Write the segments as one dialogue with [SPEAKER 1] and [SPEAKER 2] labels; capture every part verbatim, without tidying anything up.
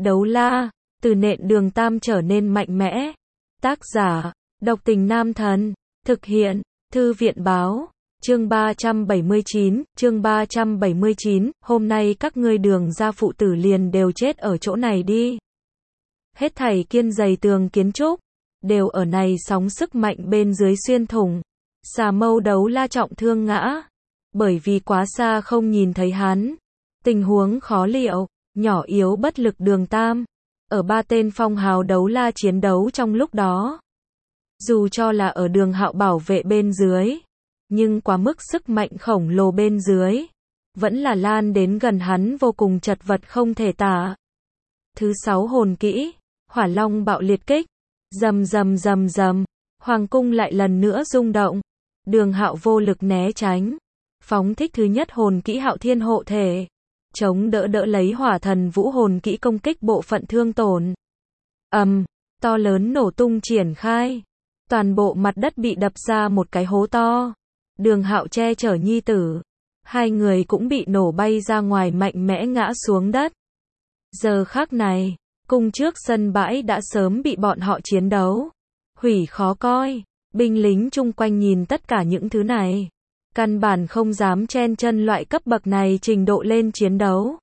[SPEAKER 1] Đấu la, từ nện đường tam trở nên mạnh mẽ. Tác giả, độc tình nam thần. Thực hiện, thư viện báo. Chương ba trăm bảy mươi chín, chương ba trăm bảy mươi chín, hôm nay các ngươi đường gia phụ tử liền đều chết ở chỗ này đi. Hết thảy kiên dày tường kiến trúc, đều ở này sóng sức mạnh bên dưới xuyên thủng. Xà mâu đấu la trọng thương ngã, bởi vì quá xa không nhìn thấy hắn. Tình huống khó liệu, nhỏ yếu bất lực đường tam. Ở ba tên phong hào đấu la chiến đấu trong lúc đó. Dù cho là ở đường hạo bảo vệ bên dưới, nhưng quá mức sức mạnh khổng lồ bên dưới, vẫn là lan đến gần hắn vô cùng chật vật không thể tả. Thứ sáu hồn kỹ, hỏa long bạo liệt kích, rầm rầm rầm rầm, hoàng cung lại lần nữa rung động. Đường hạo vô lực né tránh, phóng thích thứ nhất hồn kỹ hạo thiên hộ thể, chống đỡ đỡ lấy hỏa thần vũ hồn kỹ công kích bộ phận thương tổn. Ầm, um, to lớn nổ tung triển khai, toàn bộ mặt đất bị đập ra một cái hố to. Đường hạo che chở nhi tử, hai người cũng bị nổ bay ra ngoài mạnh mẽ ngã xuống đất. Giờ khắc này, cung trước sân bãi đã sớm bị bọn họ chiến đấu hủy khó coi. Binh lính chung quanh nhìn tất cả những thứ này, căn bản không dám chen chân loại cấp bậc này trình độ lên chiến đấu.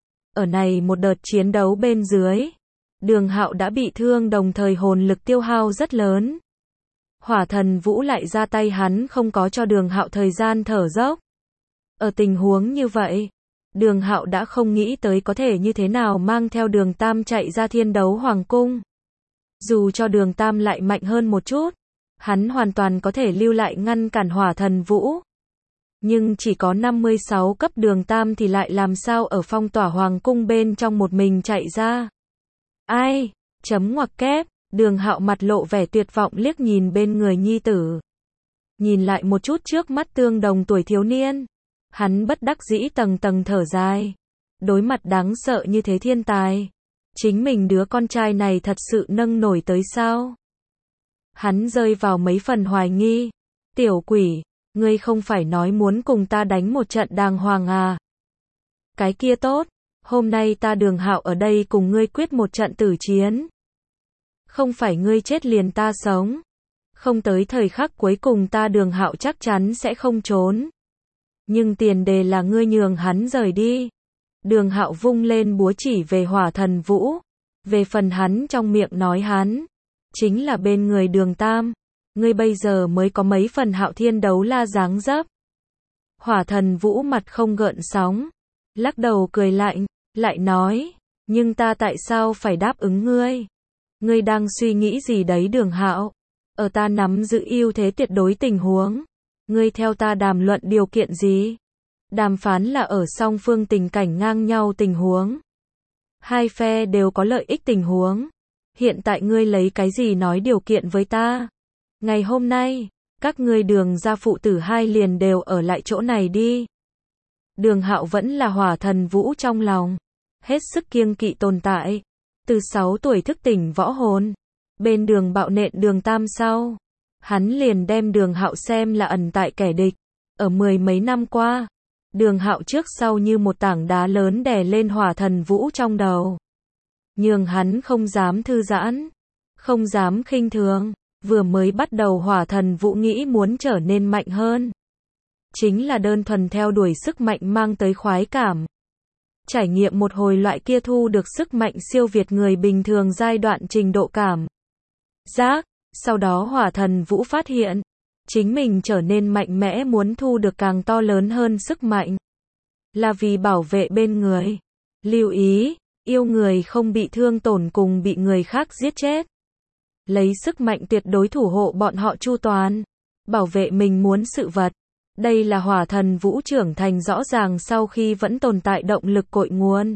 [SPEAKER 1] Ở này một đợt chiến đấu bên dưới, đường hạo đã bị thương đồng thời hồn lực tiêu hao rất lớn. Hỏa thần vũ lại ra tay, hắn không có cho đường hạo thời gian thở dốc. Ở tình huống như vậy, đường hạo đã không nghĩ tới có thể như thế nào mang theo đường tam chạy ra thiên đấu hoàng cung. Dù cho đường tam lại mạnh hơn một chút, hắn hoàn toàn có thể lưu lại ngăn cản hỏa thần vũ. Nhưng chỉ có năm mươi sáu cấp đường tam thì lại làm sao ở phong tỏa hoàng cung bên trong một mình chạy ra. Ai? Chấm ngoặc kép, đường hạo mặt lộ vẻ tuyệt vọng liếc nhìn bên người nhi tử. Nhìn lại một chút trước mắt tương đồng tuổi thiếu niên. Hắn bất đắc dĩ tầng tầng thở dài. Đối mặt đáng sợ như thế thiên tài, chính mình đứa con trai này thật sự nâng nổi tới sao? Hắn rơi vào mấy phần hoài nghi. Tiểu quỷ, ngươi không phải nói muốn cùng ta đánh một trận đàng hoàng à? Cái kia tốt, hôm nay ta đường hạo ở đây cùng ngươi quyết một trận tử chiến. Không phải ngươi chết liền ta sống. Không tới thời khắc cuối cùng ta đường hạo chắc chắn sẽ không trốn. Nhưng tiền đề là ngươi nhường hắn rời đi. Đường hạo vung lên búa chỉ về hỏa thần vũ. Về phần hắn trong miệng nói hắn chính là bên người đường tam. Ngươi bây giờ mới có mấy phần hạo thiên đấu la dáng dấp. Hỏa thần vũ mặt không gợn sóng, lắc đầu cười lạnh, lại nói, nhưng ta tại sao phải đáp ứng ngươi? Ngươi đang suy nghĩ gì đấy đường hạo? Ở ta nắm giữ ưu thế tuyệt đối tình huống, ngươi theo ta đàm luận điều kiện gì? Đàm phán là ở song phương tình cảnh ngang nhau tình huống. Hai phe đều có lợi ích tình huống. Hiện tại ngươi lấy cái gì nói điều kiện với ta? Ngày hôm nay, các ngươi đường gia phụ tử hai liền đều ở lại chỗ này đi. Đường hạo vẫn là hỏa thần vũ trong lòng, hết sức kiêng kỵ tồn tại. Từ sáu tuổi thức tỉnh võ hồn, bên đường bạo nện đường tam sau, hắn liền đem đường hạo xem là ẩn tại kẻ địch. Ở mười mấy năm qua, đường hạo trước sau như một tảng đá lớn đè lên hỏa thần vũ trong đầu. Nhưng hắn không dám thư giãn, không dám khinh thường. Vừa mới bắt đầu hỏa thần vũ nghĩ muốn trở nên mạnh hơn. Chính là đơn thuần theo đuổi sức mạnh mang tới khoái cảm. Trải nghiệm một hồi loại kia thu được sức mạnh siêu việt người bình thường giai đoạn trình độ cảm giác. Sau đó hỏa thần vũ phát hiện, chính mình trở nên mạnh mẽ muốn thu được càng to lớn hơn sức mạnh. Là vì bảo vệ bên người. Lưu ý, yêu người không bị thương tổn cùng bị người khác giết chết. Lấy sức mạnh tuyệt đối thủ hộ bọn họ chu toàn, bảo vệ mình muốn sự vật. Đây là hỏa thần vũ trưởng thành rõ ràng sau khi vẫn tồn tại động lực cội nguồn.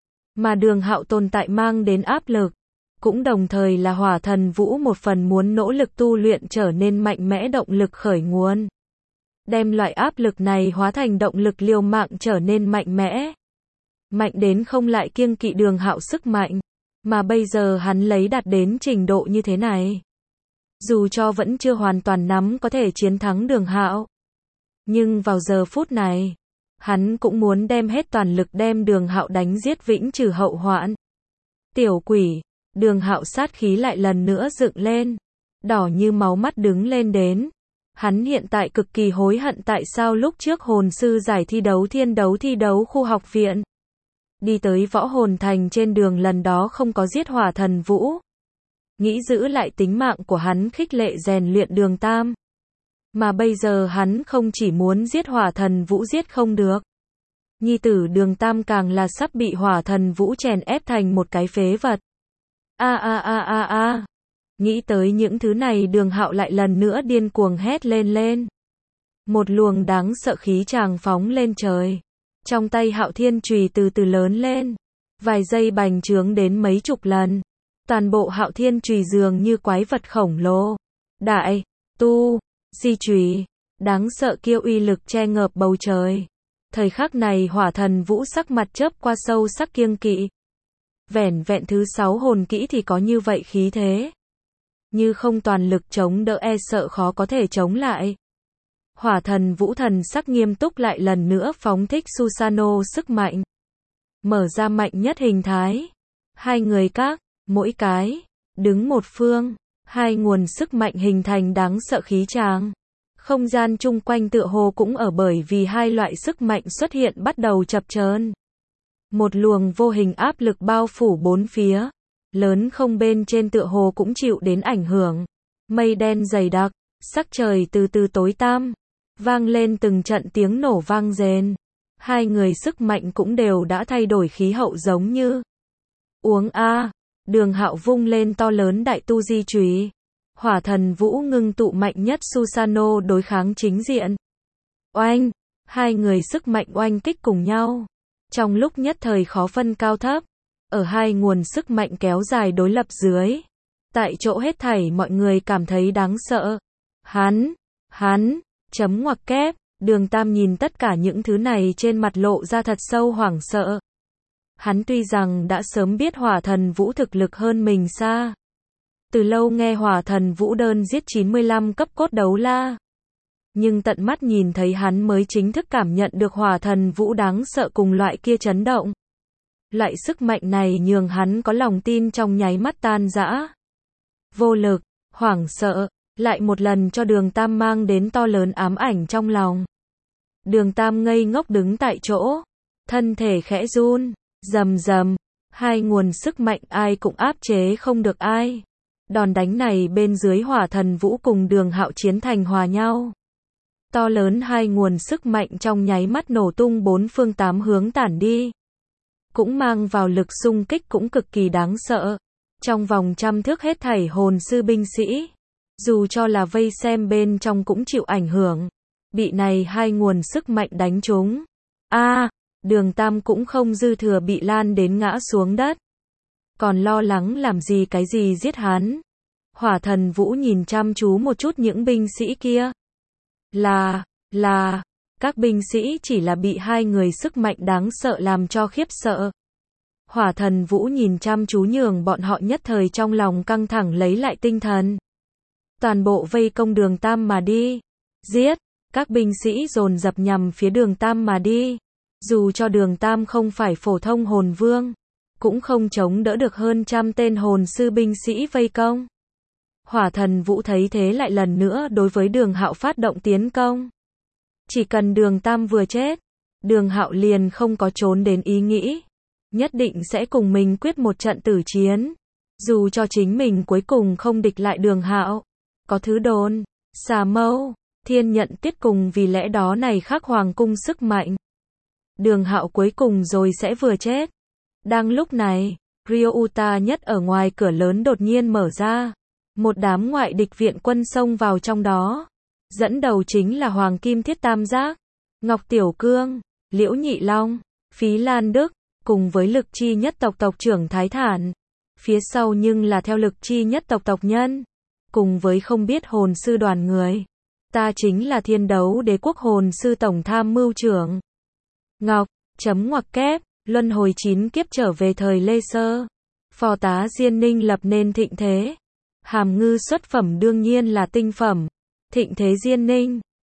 [SPEAKER 1] Mà đường hạo tồn tại mang đến áp lực, cũng đồng thời là hỏa thần vũ một phần muốn nỗ lực tu luyện trở nên mạnh mẽ động lực khởi nguồn. Đem loại áp lực này hóa thành động lực liều mạng trở nên mạnh mẽ. Mạnh đến không lại kiêng kỵ đường hạo sức mạnh. Mà bây giờ hắn lấy đạt đến trình độ như thế này. Dù cho vẫn chưa hoàn toàn nắm có thể chiến thắng đường hạo. Nhưng vào giờ phút này, hắn cũng muốn đem hết toàn lực đem đường hạo đánh giết vĩnh trừ hậu hoạn. Tiểu quỷ, Đường Hạo sát khí lại lần nữa dựng lên, đỏ như máu mắt đứng lên đến. Hắn hiện tại cực kỳ hối hận tại sao lúc trước hồn sư giải thi đấu thiên đấu thi đấu khu học viện. Đi tới võ hồn thành trên đường lần đó không có giết Hỏa Thần Vũ. Nghĩ giữ lại tính mạng của hắn khích lệ rèn luyện Đường Tam. Mà bây giờ hắn không chỉ muốn giết Hỏa Thần Vũ giết không được. Nhi tử Đường Tam càng là sắp bị Hỏa Thần Vũ chèn ép thành một cái phế vật. A a a a a. Nghĩ tới những thứ này Đường Hạo lại lần nữa điên cuồng hét lên lên. Một luồng đáng sợ khí tràng phóng lên trời. Trong tay Hạo Thiên chùy từ từ lớn lên. Vài giây bành trướng đến mấy chục lần. Toàn bộ Hạo Thiên chùy dường như quái vật khổng lồ. Đại, tu, di chùy. Đáng sợ kia uy lực che ngợp bầu trời. Thời khắc này Hỏa Thần Vũ sắc mặt chớp qua sâu sắc kiêng kỵ. Vẻn vẹn thứ sáu hồn kỹ thì có như vậy khí thế. Như không toàn lực chống đỡ e sợ khó có thể chống lại. Hỏa Thần Vũ thần sắc nghiêm túc lại lần nữa phóng thích Susanoo sức mạnh. Mở ra mạnh nhất hình thái. Hai người các, mỗi cái, đứng một phương. Hai nguồn sức mạnh hình thành đáng sợ khí tràng. Không gian chung quanh tựa hồ cũng ở bởi vì hai loại sức mạnh xuất hiện bắt đầu chập chờn. Một luồng vô hình áp lực bao phủ bốn phía. Lớn không bên trên tựa hồ cũng chịu đến ảnh hưởng. Mây đen dày đặc, sắc trời từ từ tối tăm. Vang lên từng trận tiếng nổ vang rền. Hai người sức mạnh cũng đều đã thay đổi khí hậu giống như. Uống a, Đường Hạo vung lên to lớn đại tu di chùy. Hỏa Thần Vũ ngưng tụ mạnh nhất Susanoo đối kháng chính diện. Oanh, hai người sức mạnh oanh kích cùng nhau. Trong lúc nhất thời khó phân cao thấp. Ở hai nguồn sức mạnh kéo dài đối lập dưới. Tại chỗ hết thảy mọi người cảm thấy đáng sợ. Hắn, hắn, chấm ngoặc kép, Đường Tam nhìn tất cả những thứ này trên mặt lộ ra thật sâu hoảng sợ. Hắn tuy rằng đã sớm biết Hỏa Thần Vũ thực lực hơn mình xa. Từ lâu nghe Hỏa Thần Vũ đơn giết chín mươi lăm cấp cốt đấu la. Nhưng tận mắt nhìn thấy hắn mới chính thức cảm nhận được Hỏa Thần Vũ đáng sợ cùng loại kia chấn động. Loại sức mạnh này nhường hắn có lòng tin trong nháy mắt tan rã. Vô lực, hoảng sợ, lại một lần cho Đường Tam mang đến to lớn ám ảnh trong lòng. Đường Tam ngây ngốc đứng tại chỗ, thân thể khẽ run, rầm rầm, hai nguồn sức mạnh ai cũng áp chế không được ai. Đòn đánh này bên dưới Hỏa Thần Vũ cùng Đường Hạo chiến thành hòa nhau. To lớn hai nguồn sức mạnh trong nháy mắt nổ tung bốn phương tám hướng tản đi. Cũng mang vào lực xung kích cũng cực kỳ đáng sợ. Trong vòng trăm thước hết thảy hồn sư binh sĩ. Dù cho là vây xem bên trong cũng chịu ảnh hưởng. Bị này hai nguồn sức mạnh đánh trúng. A, à, Đường Tam cũng không dư thừa bị lan đến ngã xuống đất. Còn lo lắng làm gì cái gì giết hắn. Hỏa Thần Vũ nhìn chăm chú một chút những binh sĩ kia. Là, là, các binh sĩ chỉ là bị hai người sức mạnh đáng sợ làm cho khiếp sợ. Hỏa Thần Vũ nhìn chăm chú nhường bọn họ nhất thời trong lòng căng thẳng lấy lại tinh thần. Toàn bộ vây công Đường Tam mà đi. Giết, các binh sĩ dồn dập nhằm phía Đường Tam mà đi. Dù cho Đường Tam không phải phổ thông hồn vương, cũng không chống đỡ được hơn trăm tên hồn sư binh sĩ vây công. Hỏa Thần Vũ thấy thế lại lần nữa đối với Đường Hạo phát động tiến công. Chỉ cần Đường Tam vừa chết, Đường Hạo liền không có trốn đến ý nghĩ. Nhất định sẽ cùng mình quyết một trận tử chiến. Dù cho chính mình cuối cùng không địch lại Đường Hạo. Có thứ đồn, xà mâu, thiên nhận tiết cùng vì lẽ đó này khắc hoàng cung sức mạnh. Đường Hạo cuối cùng rồi sẽ vừa chết. Đang lúc này, Ryota nhất ở ngoài cửa lớn đột nhiên mở ra. Một đám ngoại địch viện quân xông vào trong đó. Dẫn đầu chính là Hoàng Kim Thiết Tam Giác, Ngọc Tiểu Cương, Liễu Nhị Long, Phí Lan Đức, cùng với Lực Chi nhất tộc tộc trưởng Thái Thản. Phía sau nhưng là theo Lực Chi nhất tộc tộc nhân. Cùng với không biết hồn sư đoàn người. Ta chính là Thiên Đấu Đế Quốc hồn sư tổng tham mưu trưởng. Ngọc, chấm ngoặc kép, luân hồi chín kiếp trở về thời Lê Sơ. Phò tá Diên Ninh lập nên thịnh thế. Hàm ngư xuất phẩm đương nhiên là tinh phẩm. Thịnh thế Diên Ninh,